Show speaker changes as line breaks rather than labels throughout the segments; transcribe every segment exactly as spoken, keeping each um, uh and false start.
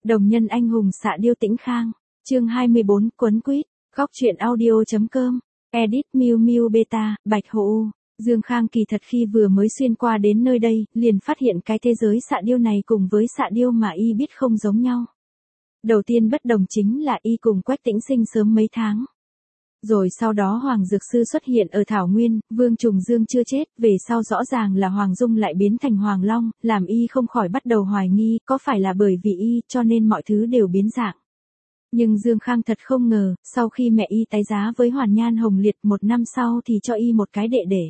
Đồng nhân anh hùng xạ điêu Tĩnh Khang, chương hai mươi bốn, Quấn Quýt, góc truyện audio.com, edit Miu Miu Beta, Bạch Hồ. Dương Khang kỳ thật khi vừa mới xuyên qua đến nơi đây, liền phát hiện cái thế giới xạ điêu này cùng với xạ điêu mà y biết không giống nhau. Đầu tiên bất đồng chính là y cùng Quách Tĩnh sinh sớm mấy tháng. Rồi sau đó Hoàng Dược Sư xuất hiện ở Thảo Nguyên, Vương Trùng Dương chưa chết, về sau rõ ràng là Hoàng Dung lại biến thành Hoàng Long, làm y không khỏi bắt đầu hoài nghi, có phải là bởi vì y, cho nên mọi thứ đều biến dạng. Nhưng Dương Khang thật không ngờ, sau khi mẹ y tái giá với Hoàn Nhan Hồng Liệt một năm sau thì cho y một cái đệ đệ.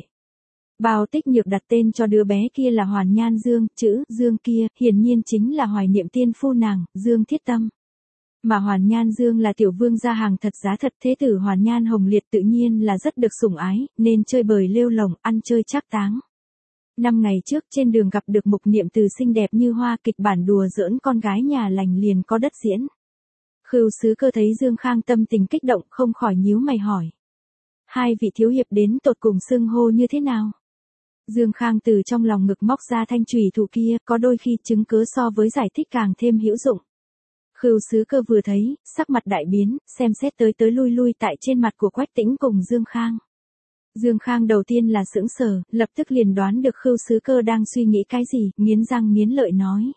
Bao Tích Nhược đặt tên cho đứa bé kia là Hoàn Nhan Dương, chữ Dương kia, hiển nhiên chính là hoài niệm tiên phu nàng, Dương Thiết Tâm. Mà Hoàn Nhan Dương là tiểu vương gia hàng thật giá thật, thế tử Hoàn Nhan Hồng Liệt tự nhiên là rất được sủng ái, nên chơi bời lêu lồng, ăn chơi trác táng. Năm ngày trước trên đường gặp được Mục Niệm Từ xinh đẹp như hoa, kịch bản đùa giỡn con gái nhà lành liền có đất diễn. Khưu Sứ Cơ thấy Dương Khang tâm tình kích động không khỏi nhíu mày hỏi. Hai vị thiếu hiệp đến tột cùng xưng hô như thế nào? Dương Khang từ trong lòng ngực móc ra thanh chùy thủ kia, có đôi khi chứng cứ so với giải thích càng thêm hữu dụng. Khưu Sứ Cơ vừa thấy, sắc mặt đại biến, xem xét tới tới lui lui tại trên mặt của Quách Tĩnh cùng Dương Khang. Dương Khang đầu tiên là sững sờ, lập tức liền đoán được Khưu Sứ Cơ đang suy nghĩ cái gì, nghiến răng nghiến lợi nói.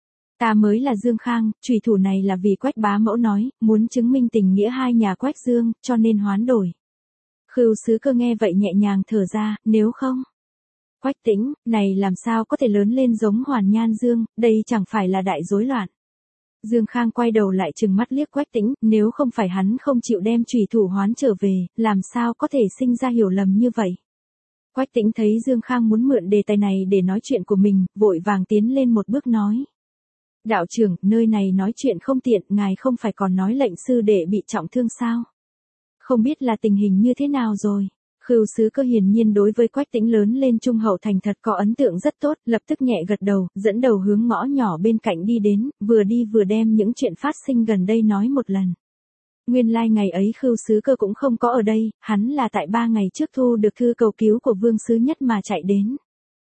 Ta mới là Dương Khang, chùy thủ này là vì Quách bá mẫu nói, muốn chứng minh tình nghĩa hai nhà Quách Dương, cho nên hoán đổi. Khưu Sứ Cơ nghe vậy nhẹ nhàng thở ra, nếu không. Quách Tĩnh, này làm sao có thể lớn lên giống Hoàn Nhan Dương, đây chẳng phải là đại rối loạn. Dương Khang quay đầu lại trừng mắt liếc Quách Tĩnh, nếu không phải hắn không chịu đem chùy thủ hoán trở về, làm sao có thể sinh ra hiểu lầm như vậy. Quách Tĩnh thấy Dương Khang muốn mượn đề tài này để nói chuyện của mình, vội vàng tiến lên một bước nói. Đạo trưởng, nơi này nói chuyện không tiện, ngài không phải còn nói lệnh sư đệ bị trọng thương sao? Không biết là tình hình như thế nào rồi? Khưu Sứ Cơ hiển nhiên đối với Quách Tĩnh lớn lên trung hậu thành thật có ấn tượng rất tốt, lập tức nhẹ gật đầu, dẫn đầu hướng ngõ nhỏ bên cạnh đi đến, vừa đi vừa đem những chuyện phát sinh gần đây nói một lần. Nguyên lai like ngày ấy Khưu Sứ Cơ cũng không có ở đây, hắn là tại ba ngày trước thu được thư cầu cứu của Vương Sứ Nhất mà chạy đến.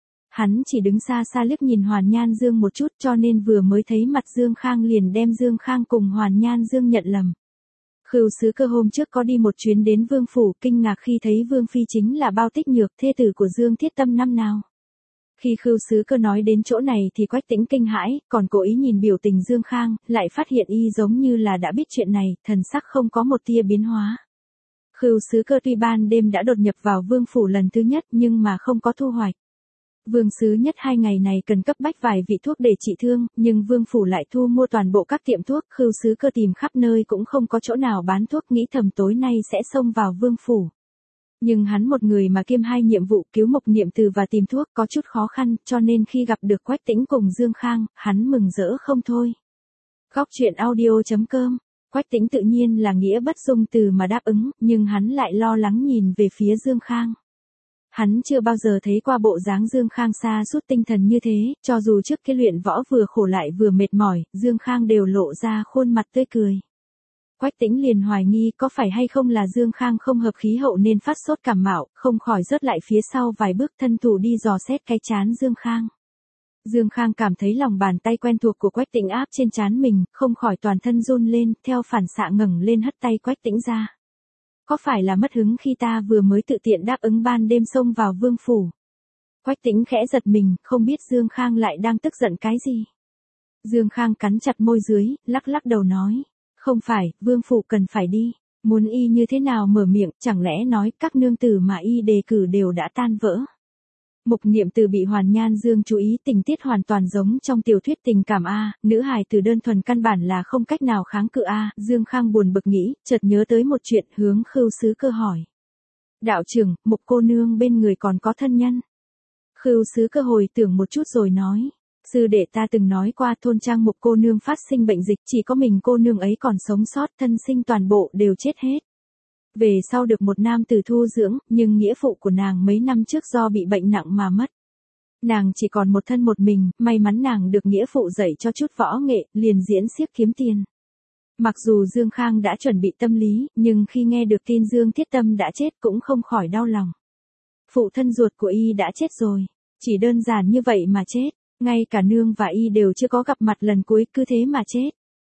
Hắn chỉ đứng xa xa liếc nhìn Hoàn Nhan Dương một chút, cho nên vừa mới thấy mặt Dương Khang liền đem Dương Khang cùng Hoàn Nhan Dương nhận lầm. Khưu Sứ Cơ hôm trước có đi một chuyến đến Vương Phủ, kinh ngạc khi thấy Vương Phi chính là Bao Tích Nhược, thê tử của Dương Thiết Tâm năm nào. Khi Khưu Sứ Cơ nói đến chỗ này thì Quách Tĩnh kinh hãi, còn cố ý nhìn biểu tình Dương Khang, lại phát hiện y giống như là đã biết chuyện này, thần sắc không có một tia biến hóa. Khưu Sứ Cơ tuy ban đêm đã đột nhập vào Vương Phủ lần thứ nhất nhưng mà không có thu hoạch. Vương Sứ Nhất hai ngày này cần cấp bách vài vị thuốc để trị thương, nhưng Vương Phủ lại thu mua toàn bộ các tiệm thuốc, Khưu Sứ Cơ tìm khắp nơi cũng không có chỗ nào bán thuốc, nghĩ thầm tối nay sẽ xông vào Vương Phủ. Nhưng hắn một người mà kiêm hai nhiệm vụ cứu Mục Niệm Từ và tìm thuốc có chút khó khăn, cho nên khi gặp được Quách Tĩnh cùng Dương Khang, hắn mừng rỡ không thôi. Góc truyện audio.com, Quách Tĩnh tự nhiên là nghĩa bất dung từ mà đáp ứng, nhưng hắn lại lo lắng nhìn về phía Dương Khang. Hắn chưa bao giờ thấy qua bộ dáng Dương Khang sa sút tinh thần như thế, cho dù trước cái luyện võ vừa khổ lại vừa mệt mỏi, Dương Khang đều lộ ra khuôn mặt tươi cười. Quách Tĩnh liền hoài nghi có phải hay không là Dương Khang không hợp khí hậu nên phát sốt cảm mạo, không khỏi rớt lại phía sau vài bước, thân thủ đi dò xét cái trán Dương Khang. Dương Khang cảm thấy lòng bàn tay quen thuộc của Quách Tĩnh áp trên trán mình, không khỏi toàn thân run lên, theo phản xạ ngẩng lên hất tay Quách Tĩnh ra. Có phải là mất hứng khi ta vừa mới tự tiện đáp ứng ban đêm xông vào Vương Phủ? Quách Tĩnh khẽ giật mình, không biết Dương Khang lại đang tức giận cái gì. Dương Khang cắn chặt môi dưới, lắc lắc đầu nói. Không phải, Vương Phủ cần phải đi. Muốn y như thế nào mở miệng, chẳng lẽ nói các nương tử mà y đề cử đều đã tan vỡ. Mục Niệm Từ bị Hoàn Nhan Dương chú ý, tình tiết hoàn toàn giống trong tiểu thuyết tình cảm A, nữ hài từ đơn thuần căn bản là không cách nào kháng cự A, Dương Khang buồn bực nghĩ, chợt nhớ tới một chuyện, hướng Khưu Sứ Cơ hỏi. Đạo trưởng, Mục cô nương bên người còn có thân nhân. Khưu Sứ Cơ hồi tưởng một chút rồi nói. Sư đệ ta từng nói qua thôn trang Mục cô nương phát sinh bệnh dịch, chỉ có mình cô nương ấy còn sống sót, thân sinh toàn bộ đều chết hết. Về sau được một nam tử thu dưỡng, nhưng nghĩa phụ của nàng mấy năm trước do bị bệnh nặng mà mất. Nàng chỉ còn một thân một mình, may mắn nàng được nghĩa phụ dạy cho chút võ nghệ, liền diễn xiếc kiếm tiền. Mặc dù Dương Khang đã chuẩn bị tâm lý, nhưng khi nghe được tin Dương Thiết Tâm đã chết cũng không khỏi đau lòng. Phụ thân ruột của y đã chết rồi, chỉ đơn giản như vậy mà chết, ngay cả nương và y đều chưa có gặp mặt lần cuối, cứ thế mà chết.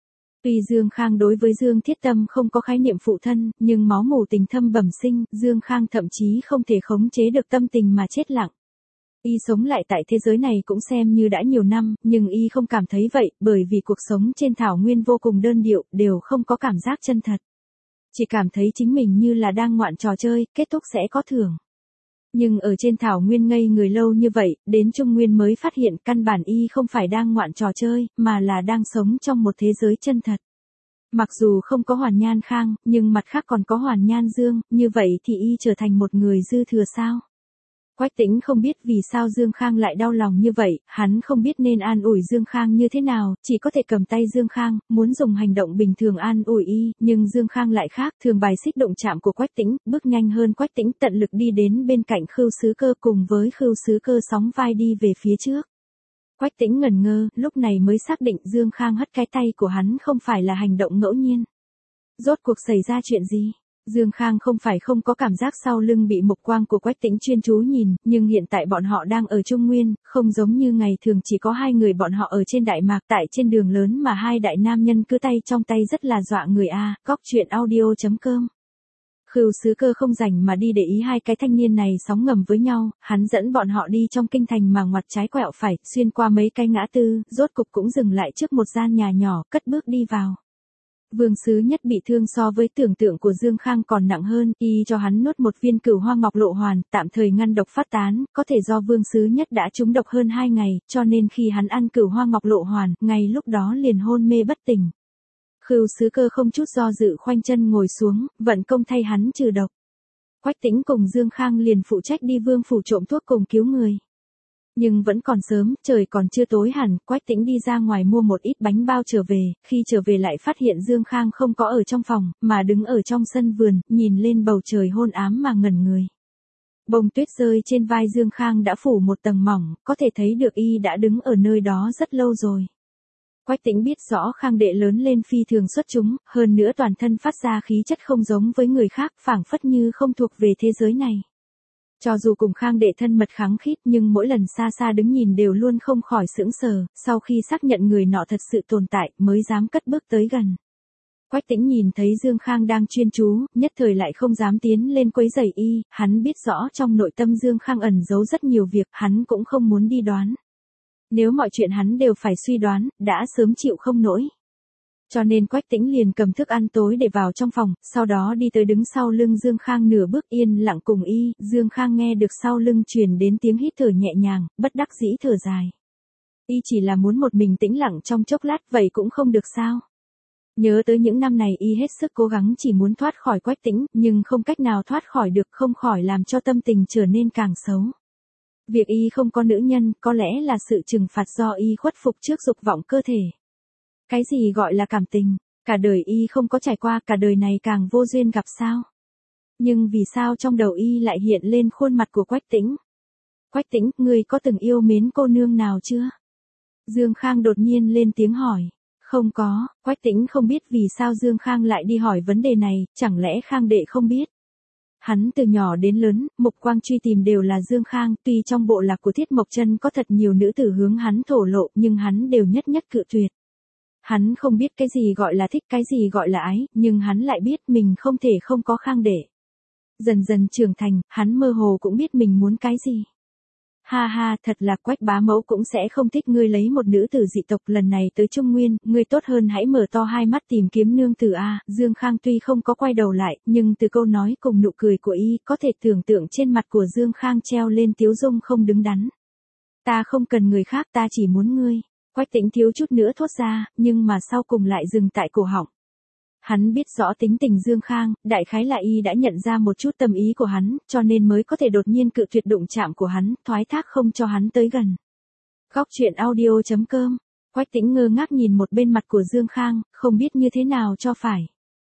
Tuy Dương Khang đối với Dương Thiết Tâm không có khái niệm phụ thân, nhưng máu mủ tình thâm bẩm sinh, Dương Khang thậm chí không thể khống chế được tâm tình mà chết lặng. Y sống lại tại thế giới này cũng xem như đã nhiều năm, nhưng Y không cảm thấy vậy, bởi vì cuộc sống trên thảo nguyên vô cùng đơn điệu, đều không có cảm giác chân thật. Chỉ cảm thấy chính mình như là đang ngoạn trò chơi, kết thúc sẽ có thưởng. Nhưng ở trên thảo nguyên ngây người lâu như vậy, đến Trung Nguyên mới phát hiện căn bản Y không phải đang ngoạn trò chơi, mà là đang sống trong một thế giới chân thật. Mặc dù không có Hoàn Nhan Khang, nhưng mặt khác còn có Hoàn Nhan Dương, như vậy thì Y trở thành một người dư thừa sao? Quách Tĩnh không biết vì sao Dương Khang lại đau lòng như vậy, hắn không biết nên an ủi Dương Khang như thế nào, chỉ có thể cầm tay Dương Khang, muốn dùng hành động bình thường an ủi Y, nhưng Dương Khang lại khác, thường bài xích động chạm của Quách Tĩnh, bước nhanh hơn Quách Tĩnh, tận lực đi đến bên cạnh Khưu Sứ Cơ cùng với Khưu Sứ Cơ sóng vai đi về phía trước. Quách Tĩnh ngẩn ngơ, lúc này mới xác định Dương Khang hất cái tay của hắn không phải là hành động ngẫu nhiên. Rốt cuộc xảy ra chuyện gì? Dương Khang không phải không có cảm giác sau lưng bị mục quang của Quách Tĩnh chuyên chú nhìn, nhưng hiện tại bọn họ đang ở Trung Nguyên, không giống như ngày thường chỉ có hai người bọn họ ở trên Đại Mạc tại trên đường lớn mà hai đại nam nhân cứ tay trong tay rất là dọa người a. Góc truyện audio chấm com. Khưu Sứ Cơ không rảnh mà đi để ý hai cái thanh niên này sóng ngầm với nhau, hắn dẫn bọn họ đi trong kinh thành mà ngoặt trái quẹo phải, xuyên qua mấy cái ngã tư, rốt cục cũng dừng lại trước một gian nhà nhỏ, cất bước đi vào. Vương Sứ Nhất bị thương so với tưởng tượng của Dương Khang còn nặng hơn, Y cho hắn nuốt một viên cửu hoa ngọc lộ hoàn, tạm thời ngăn độc phát tán, có thể do Vương Sứ Nhất đã trúng độc hơn hai ngày, cho nên khi hắn ăn cửu hoa ngọc lộ hoàn, ngay lúc đó liền hôn mê bất tỉnh. Khưu Sứ Cơ không chút do dự khoanh chân ngồi xuống, vận công thay hắn trừ độc. Quách Tĩnh cùng Dương Khang liền phụ trách đi vương phủ trộm thuốc cùng cứu người. Nhưng vẫn còn sớm, trời còn chưa tối hẳn, Quách Tĩnh đi ra ngoài mua một ít bánh bao trở về, khi trở về lại phát hiện Dương Khang không có ở trong phòng, mà đứng ở trong sân vườn, nhìn lên bầu trời hôn ám mà ngẩn người. Bông tuyết rơi trên vai Dương Khang đã phủ một tầng mỏng, có thể thấy được Y đã đứng ở nơi đó rất lâu rồi. Quách Tĩnh biết rõ Khang đệ lớn lên phi thường xuất chúng, hơn nữa toàn thân phát ra khí chất không giống với người khác, phảng phất như không thuộc về thế giới này. Cho dù cùng Khang đệ thân mật kháng khít nhưng mỗi lần xa xa đứng nhìn đều luôn không khỏi sững sờ, sau khi xác nhận người nọ thật sự tồn tại mới dám cất bước tới gần. Quách Tĩnh nhìn thấy Dương Khang đang chuyên chú, nhất thời lại không dám tiến lên quấy rầy Y, hắn biết rõ trong nội tâm Dương Khang ẩn giấu rất nhiều việc, hắn cũng không muốn đi đoán. Nếu mọi chuyện hắn đều phải suy đoán, đã sớm chịu không nổi. Cho nên Quách Tĩnh liền cầm thức ăn tối để vào trong phòng, sau đó đi tới đứng sau lưng Dương Khang nửa bước yên lặng cùng Y, Dương Khang nghe được sau lưng truyền đến tiếng hít thở nhẹ nhàng, bất đắc dĩ thở dài. Y chỉ là muốn một mình tĩnh lặng trong chốc lát vậy cũng không được sao. Nhớ tới những năm này Y hết sức cố gắng chỉ muốn thoát khỏi Quách Tĩnh, nhưng không cách nào thoát khỏi được, không khỏi làm cho tâm tình trở nên càng xấu. Việc Y không có nữ nhân, có lẽ là sự trừng phạt do Y khuất phục trước dục vọng cơ thể. Cái gì gọi là cảm tình, cả đời Y không có trải qua, cả đời này càng vô duyên gặp sao. Nhưng vì sao trong đầu Y lại hiện lên khuôn mặt của Quách Tĩnh? Quách Tĩnh, ngươi có từng yêu mến cô nương nào chưa? Dương Khang đột nhiên lên tiếng hỏi. Không có, Quách Tĩnh không biết vì sao Dương Khang lại đi hỏi vấn đề này, chẳng lẽ Khang đệ không biết? Hắn từ nhỏ đến lớn, mục quang truy tìm đều là Dương Khang, tuy trong bộ lạc của Thiết Mộc Chân có thật nhiều nữ tử hướng hắn thổ lộ, nhưng hắn đều nhất nhất cự tuyệt. Hắn không biết cái gì gọi là thích, cái gì gọi là ái, nhưng hắn lại biết mình không thể không có Khang đệ. Dần dần trưởng thành, hắn mơ hồ cũng biết mình muốn cái gì. Ha ha, thật là Quách bá mẫu cũng sẽ không thích ngươi lấy một nữ tử dị tộc lần này tới Trung Nguyên, ngươi tốt hơn hãy mở to hai mắt tìm kiếm nương tử a. Dương Khang tuy không có quay đầu lại, nhưng từ câu nói cùng nụ cười của Y, có thể tưởng tượng trên mặt của Dương Khang treo lên tiếu dung không đứng đắn. Ta không cần người khác, ta chỉ muốn ngươi. Quách Tĩnh thiếu chút nữa thốt ra, nhưng mà sau cùng lại dừng tại cổ họng. Hắn biết rõ tính tình Dương Khang, đại khái là Y đã nhận ra một chút tâm ý của hắn, cho nên mới có thể đột nhiên cự tuyệt đụng chạm của hắn, thoái thác không cho hắn tới gần. Góc truyện audio chấm com. Quách Tĩnh ngơ ngác nhìn một bên mặt của Dương Khang, không biết như thế nào cho phải.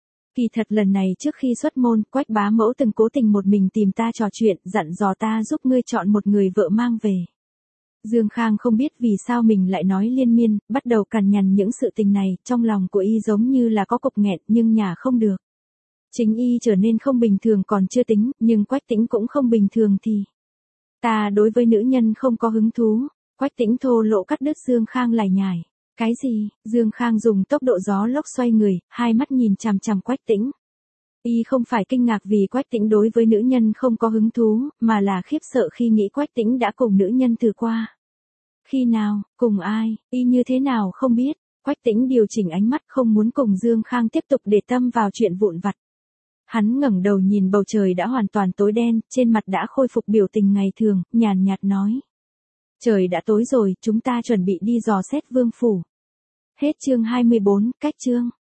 Kỳ thật lần này trước khi xuất môn, Quách bá mẫu từng cố tình một mình tìm ta trò chuyện, dặn dò ta giúp ngươi chọn một người vợ mang về. Dương Khang không biết vì sao mình lại nói liên miên, bắt đầu cằn nhằn những sự tình này, trong lòng của Y giống như là có cục nghẹn nhưng nhả không được. Chính Y trở nên không bình thường còn chưa tính, nhưng Quách Tĩnh cũng không bình thường thì. Ta đối với nữ nhân không có hứng thú, Quách Tĩnh thô lộ cắt đứt Dương Khang lải nhải. Cái gì? Dương Khang dùng tốc độ gió lốc xoay người, hai mắt nhìn chằm chằm Quách Tĩnh. Y không phải kinh ngạc vì Quách Tĩnh đối với nữ nhân không có hứng thú, mà là khiếp sợ khi nghĩ Quách Tĩnh đã cùng nữ nhân từ qua. Khi nào, cùng ai, y như thế nào không biết. Quách Tĩnh điều chỉnh ánh mắt không muốn cùng Dương Khang tiếp tục để tâm vào chuyện vụn vặt. Hắn ngẩng đầu nhìn bầu trời đã hoàn toàn tối đen, trên mặt đã khôi phục biểu tình ngày thường, nhàn nhạt nói. Trời đã tối rồi, chúng ta chuẩn bị đi dò xét vương phủ. Hết chương hai mươi bốn, cách chương.